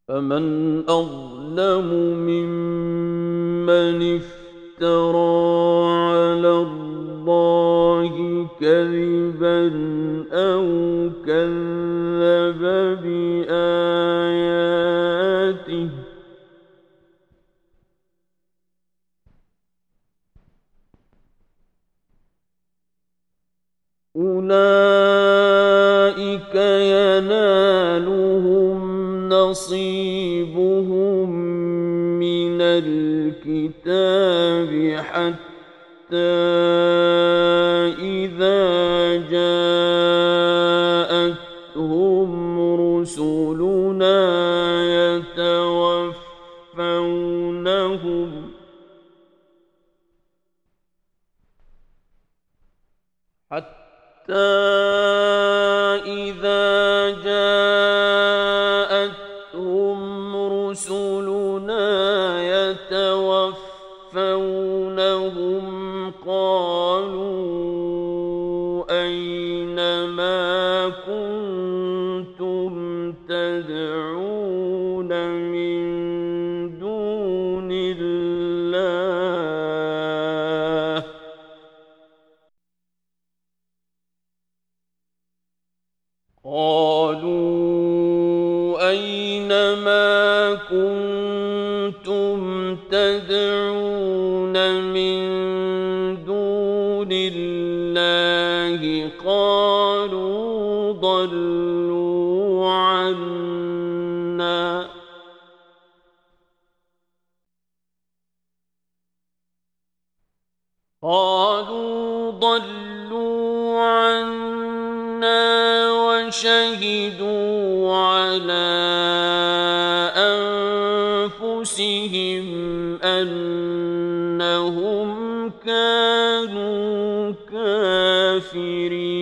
فمن أظلم ممن افترى على الله كذبا أو كذب بآياته أولئك ينالهم نصيبهم من الكتاب حتى إذا جاءتهم رسلنا يتوفونهم قالوا أين ما كنتم تدعون من دون الله قالوا أين ما كنتم تدعون من دون الله قالوا ضلوا عنا وشهدوا على أنفسهم أنهم كانوا كافرين